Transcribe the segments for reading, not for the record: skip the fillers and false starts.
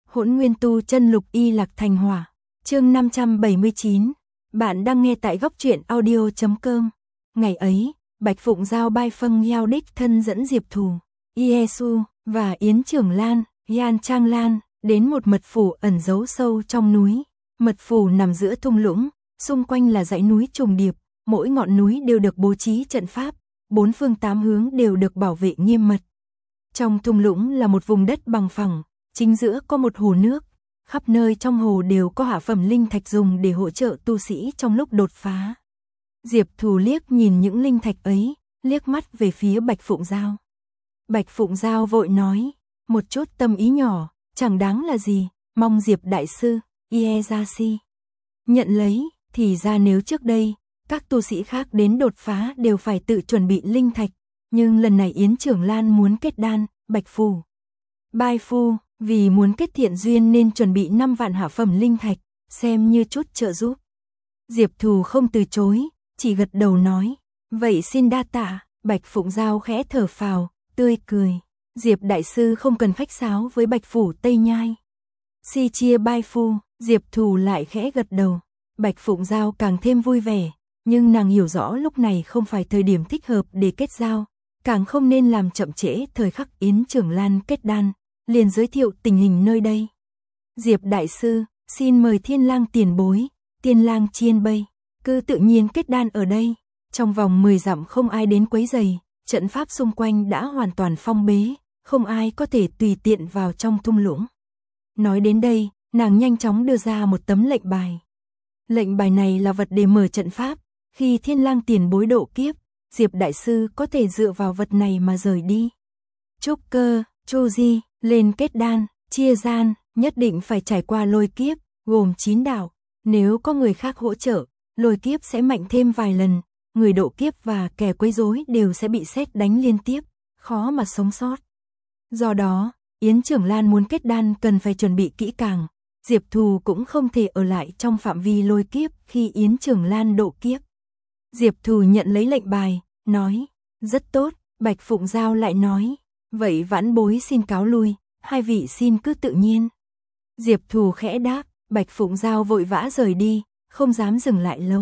Hỗn Nguyên Tu Chân Lục Y Lạc Thành Hỏa. Chương 579. Bạn đang nghe tại góc truyện audio.com. Ngày ấy, Bạch Phụng Giao Bai Phâng Yao đích thân dẫn Diệp Thù, Yesu và Yến Trưởng Lan, Yan Trang Lan đến một mật phủ ẩn giấu sâu trong núi. Mật phủ nằm giữa thung lũng, xung quanh là dãy núi trùng điệp, mỗi ngọn núi đều được bố trí trận pháp, bốn phương tám hướng đều được bảo vệ nghiêm mật. Trong thung lũng là một vùng đất bằng phẳng, chính giữa có một hồ nước, khắp nơi trong hồ đều có hạ phẩm linh thạch dùng để hỗ trợ tu sĩ trong lúc đột phá. Diệp Thù liếc nhìn những linh thạch ấy, liếc mắt về phía Bạch Phụng Giao. Bạch Phụng Giao vội nói, một chút tâm ý nhỏ, chẳng đáng là gì, mong Diệp Đại Sư, Ieyasu nhận lấy. Thì ra nếu trước đây, các tu sĩ khác đến đột phá đều phải tự chuẩn bị linh thạch, nhưng lần này Yến Trưởng Lan muốn kết đan, Bạch Phủ Bai Phu vì muốn kết thiện duyên nên chuẩn bị 5 vạn hạ phẩm linh thạch, xem như chút trợ giúp. Diệp Thù không từ chối, chỉ gật đầu nói, vậy xin đa tạ. Bạch Phụng Giao khẽ thở phào, tươi cười, Diệp Đại Sư không cần khách sáo với Bạch Phủ Tây Nhai. Si chia Bai Phu, Diệp Thù lại khẽ gật đầu. Bạch Phụng Giao càng thêm vui vẻ, nhưng nàng hiểu rõ lúc này không phải thời điểm thích hợp để kết giao, càng không nên làm chậm trễ thời khắc Yến Trưởng Lan kết đan, liền giới thiệu tình hình nơi đây. Diệp Đại Sư, xin mời Thiên Lang tiền bối, Tiên Lang Chiên Bây, cứ tự nhiên kết đan ở đây, trong vòng 10 dặm không ai đến quấy rầy, trận pháp xung quanh đã hoàn toàn phong bế, không ai có thể tùy tiện vào trong thung lũng. Nói đến đây, nàng nhanh chóng đưa ra một tấm lệnh bài. Lệnh bài này là vật để mở trận pháp, khi Thiên Lang tiền bối độ kiếp, Diệp Đại Sư có thể dựa vào vật này mà rời đi. Trúc Cơ, Chu Di, lên kết đan, chia gian, nhất định phải trải qua lôi kiếp, gồm 9 đạo, nếu có người khác hỗ trợ, lôi kiếp sẽ mạnh thêm vài lần, người độ kiếp và kẻ quấy rối đều sẽ bị sét đánh liên tiếp, khó mà sống sót. Do đó, Yến Trưởng Lan muốn kết đan cần phải chuẩn bị kỹ càng. Diệp Thù cũng không thể ở lại trong phạm vi lôi kiếp khi Yến Trưởng Lan độ kiếp. Diệp Thù nhận lấy lệnh bài, nói, rất tốt. Bạch Phụng Giao lại nói, vậy vãn bối xin cáo lui, hai vị xin cứ tự nhiên. Diệp Thù khẽ đáp, Bạch Phụng Giao vội vã rời đi, không dám dừng lại lâu.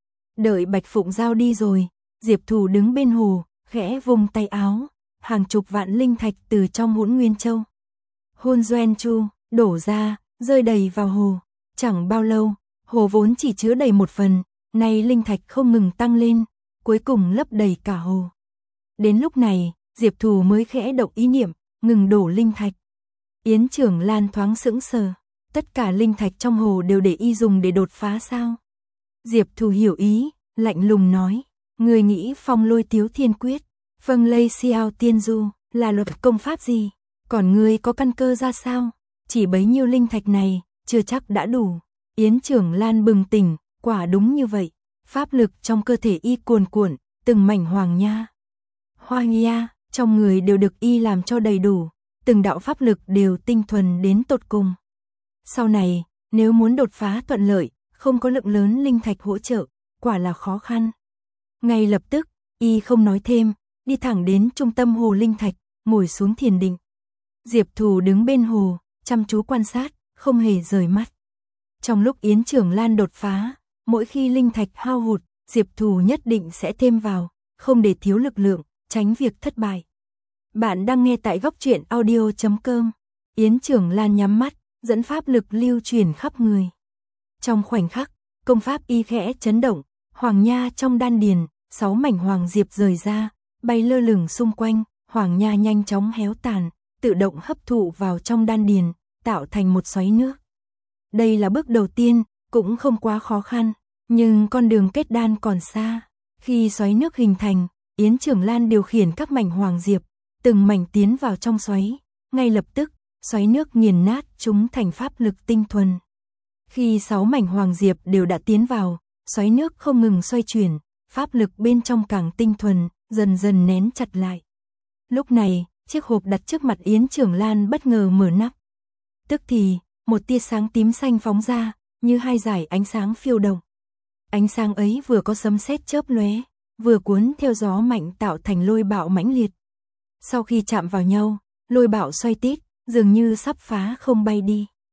Đợi Bạch Phụng Giao đi rồi, Diệp Thù đứng bên hồ, khẽ vung tay áo, hàng chục vạn linh thạch từ trong Hỗn Nguyên Châu Hôn Doen Chu đổ ra, rơi đầy vào hồ. Chẳng bao lâu, hồ vốn chỉ chứa đầy một phần, nay linh thạch không ngừng tăng lên, cuối cùng lấp đầy cả hồ. Đến lúc này, Diệp Thù mới khẽ động ý niệm, ngừng đổ linh thạch. Yến Trưởng Lan thoáng sững sờ, tất cả linh thạch trong hồ đều để y dùng để đột phá sao? Diệp Thù hiểu ý, lạnh lùng nói, người nghĩ Phong Lôi Tiếu Thiên Quyết, Vâng Lây Xiao Tiên Du là luật công pháp gì? Còn ngươi có căn cơ ra sao? Chỉ bấy nhiêu linh thạch này, chưa chắc đã đủ. Yến Trưởng Lan bừng tỉnh, quả đúng như vậy. Pháp lực trong cơ thể y cuồn cuộn, từng mảnh hoàng nha, hoa nha, trong người đều được y làm cho đầy đủ, từng đạo pháp lực đều tinh thuần đến tột cùng. Sau này, nếu muốn đột phá thuận lợi, không có lượng lớn linh thạch hỗ trợ, quả là khó khăn. Ngay lập tức, y không nói thêm, đi thẳng đến trung tâm hồ linh thạch, ngồi xuống thiền định. Diệp Thù đứng bên hồ, chăm chú quan sát, không hề rời mắt. Trong lúc Yến Trưởng Lan đột phá, mỗi khi linh thạch hao hụt, Diệp Thù nhất định sẽ thêm vào, không để thiếu lực lượng, tránh việc thất bại. Bạn đang nghe tại góc truyện audio.com. Yến Trưởng Lan nhắm mắt, dẫn pháp lực lưu truyền khắp người. Trong khoảnh khắc, công pháp y khẽ chấn động, hoàng nha trong đan điền, 6 mảnh hoàng diệp rời ra, bay lơ lửng xung quanh, hoàng nha nhanh chóng héo tàn, tự động hấp thụ vào trong đan điền, tạo thành một xoáy nước. Đây là bước đầu tiên, cũng không quá khó khăn, nhưng con đường kết đan còn xa. Khi xoáy nước hình thành, Yến Trưởng Lan điều khiển các mảnh hoàng diệp, từng mảnh tiến vào trong xoáy, ngay lập tức, xoáy nước nghiền nát chúng thành pháp lực tinh thuần. Khi 6 mảnh hoàng diệp đều đã tiến vào, xoáy nước không ngừng xoay chuyển, pháp lực bên trong càng tinh thuần, dần dần nén chặt lại. Lúc này, chiếc hộp đặt trước mặt Yến Trưởng Lan bất ngờ mở nắp. Tức thì, một tia sáng tím xanh phóng ra, như hai dải ánh sáng phiêu động. Ánh sáng ấy vừa có sấm sét chớp lóe, vừa cuốn theo gió mạnh tạo thành lôi bạo mãnh liệt. Sau khi chạm vào nhau, lôi bạo xoay tít, dường như sắp phá không bay đi.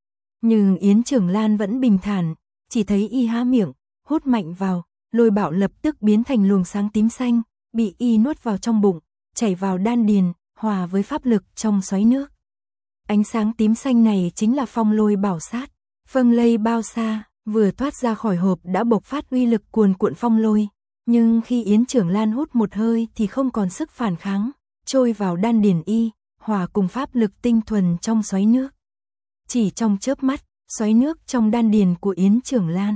Nhưng Yến Trường Lan vẫn bình thản, chỉ thấy y há miệng, hút mạnh vào, Lôi Bảo lập tức biến thành luồng sáng tím xanh, bị y nuốt vào trong bụng, chảy vào đan điền, hòa với pháp lực trong xoáy nước. Ánh sáng tím xanh này chính là Phong Lôi Bảo Sát. Phâng lây bao xa, vừa thoát ra khỏi hộp đã bộc phát uy lực cuồn cuộn phong lôi, nhưng khi Yến Trường Lan hút một hơi thì không còn sức phản kháng, trôi vào đan điền y, hòa cùng pháp lực tinh thuần trong xoáy nước. Chỉ trong chớp mắt, xoáy nước trong đan điền của Yến Trường Lan,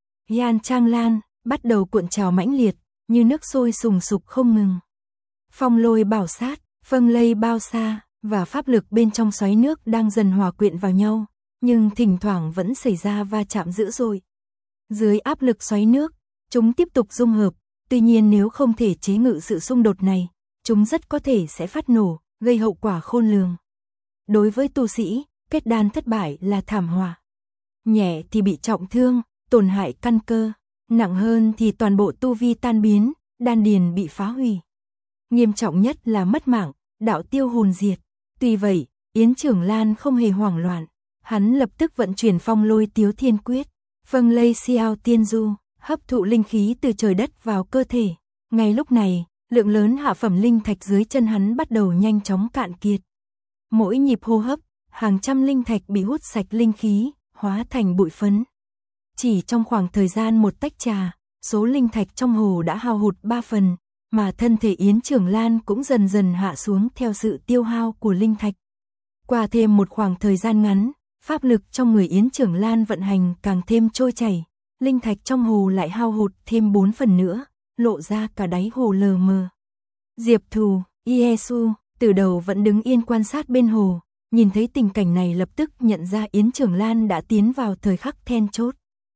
Yan Trang Lan, bắt đầu cuộn trào mãnh liệt, như nước sôi sùng sục không ngừng. Phong Lôi Bảo Sát, phâng lây bao xa, và pháp lực bên trong xoáy nước đang dần hòa quyện vào nhau, nhưng thỉnh thoảng vẫn xảy ra va chạm dữ dội. Dưới áp lực xoáy nước, chúng tiếp tục dung hợp, tuy nhiên nếu không thể chế ngự sự xung đột này, chúng rất có thể sẽ phát nổ, gây hậu quả khôn lường. Đối với tu sĩ, kết đan thất bại là thảm họa. Nhẹ thì bị trọng thương, tổn hại căn cơ, nặng hơn thì toàn bộ tu vi tan biến, đan điền bị phá hủy. Nghiêm trọng nhất là mất mạng, đạo tiêu hồn diệt. Tuy vậy, Yến Trường Lan không hề hoảng loạn, hắn lập tức vận chuyển Phong Lôi Tiếu Thiên Quyết, phâng lây Xiao Tiên Du, hấp thụ linh khí từ trời đất vào cơ thể. Ngay lúc này, lượng lớn hạ phẩm linh thạch dưới chân hắn bắt đầu nhanh chóng cạn kiệt. Mỗi nhịp hô hấp, hàng trăm linh thạch bị hút sạch linh khí, hóa thành bụi phấn. Chỉ trong khoảng thời gian một tách trà, số linh thạch trong hồ đã hao hụt 3 phần, mà thân thể Yến Trường Lan cũng dần dần hạ xuống theo sự tiêu hao của linh thạch. Qua thêm một khoảng thời gian ngắn, pháp lực trong người Yến Trường Lan vận hành càng thêm trôi chảy, linh thạch trong hồ lại hao hụt thêm 4 phần nữa, lộ ra cả đáy hồ lờ mờ. Diệp Thù, Iesu, từ đầu vẫn đứng yên quan sát bên hồ, nhìn thấy tình cảnh này lập tức nhận ra Yến Trường Lan đã tiến vào thời khắc then chốt.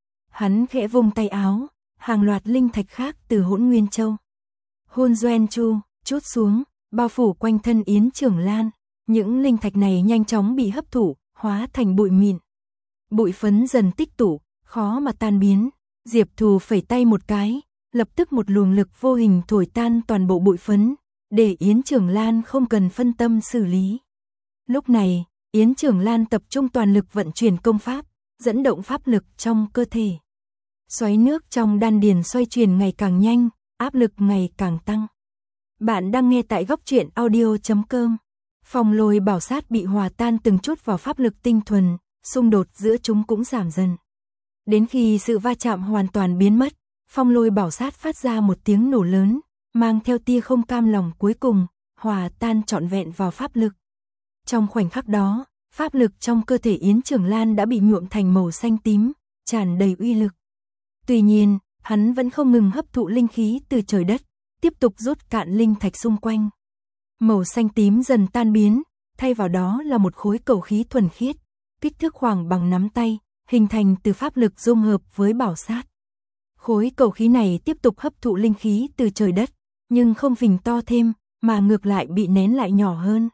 Hắn khẽ vung tay áo, hàng loạt linh thạch khác từ Hỗn Nguyên Châu, Hôn Doen Chu, chút xuống, bao phủ quanh thân Yến Trường Lan. Những linh thạch này nhanh chóng bị hấp thụ, hóa thành bụi mịn. Bụi phấn dần tích tụ, khó mà tan biến. Diệp Thù phẩy tay một cái, lập tức một luồng lực vô hình thổi tan toàn bộ bụi phấn, để Yến Trường Lan không cần phân tâm xử lý. Lúc này, Yến Trường Lan tập trung toàn lực vận chuyển công pháp, dẫn động pháp lực trong cơ thể. Xoáy nước trong đan điền xoay chuyển ngày càng nhanh, áp lực ngày càng tăng. Bạn đang nghe tại Góc Truyện Audio.com. Phong Lôi Bảo Sát bị hòa tan từng chút vào pháp lực tinh thuần, xung đột giữa chúng cũng giảm dần. Đến khi sự va chạm hoàn toàn biến mất, Phong Lôi Bảo Sát phát ra một tiếng nổ lớn, mang theo tia không cam lòng cuối cùng, hòa tan trọn vẹn vào pháp lực. Trong khoảnh khắc đó, pháp lực trong cơ thể Yến Trường Lan đã bị nhuộm thành màu xanh tím, tràn đầy uy lực. Tuy nhiên, hắn vẫn không ngừng hấp thụ linh khí từ trời đất, tiếp tục rút cạn linh thạch xung quanh. Màu xanh tím dần tan biến, thay vào đó là một khối cầu khí thuần khiết, kích thước khoảng bằng nắm tay, hình thành từ pháp lực dung hợp với bảo sát. Khối cầu khí này tiếp tục hấp thụ linh khí từ trời đất, nhưng không phình to thêm, mà ngược lại bị nén lại nhỏ hơn.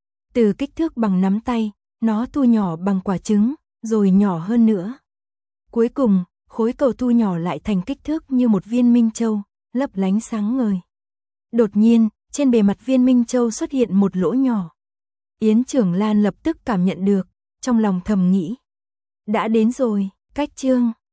Từ kích thước bằng nắm tay, nó thu nhỏ bằng quả trứng, rồi nhỏ hơn nữa. Cuối cùng, khối cầu thu nhỏ lại thành kích thước như một viên minh châu, lấp lánh sáng ngời. Đột nhiên, trên bề mặt viên minh châu xuất hiện một lỗ nhỏ. Yến Trường Lan lập tức cảm nhận được, trong lòng thầm nghĩ. Đã đến rồi, cách chương.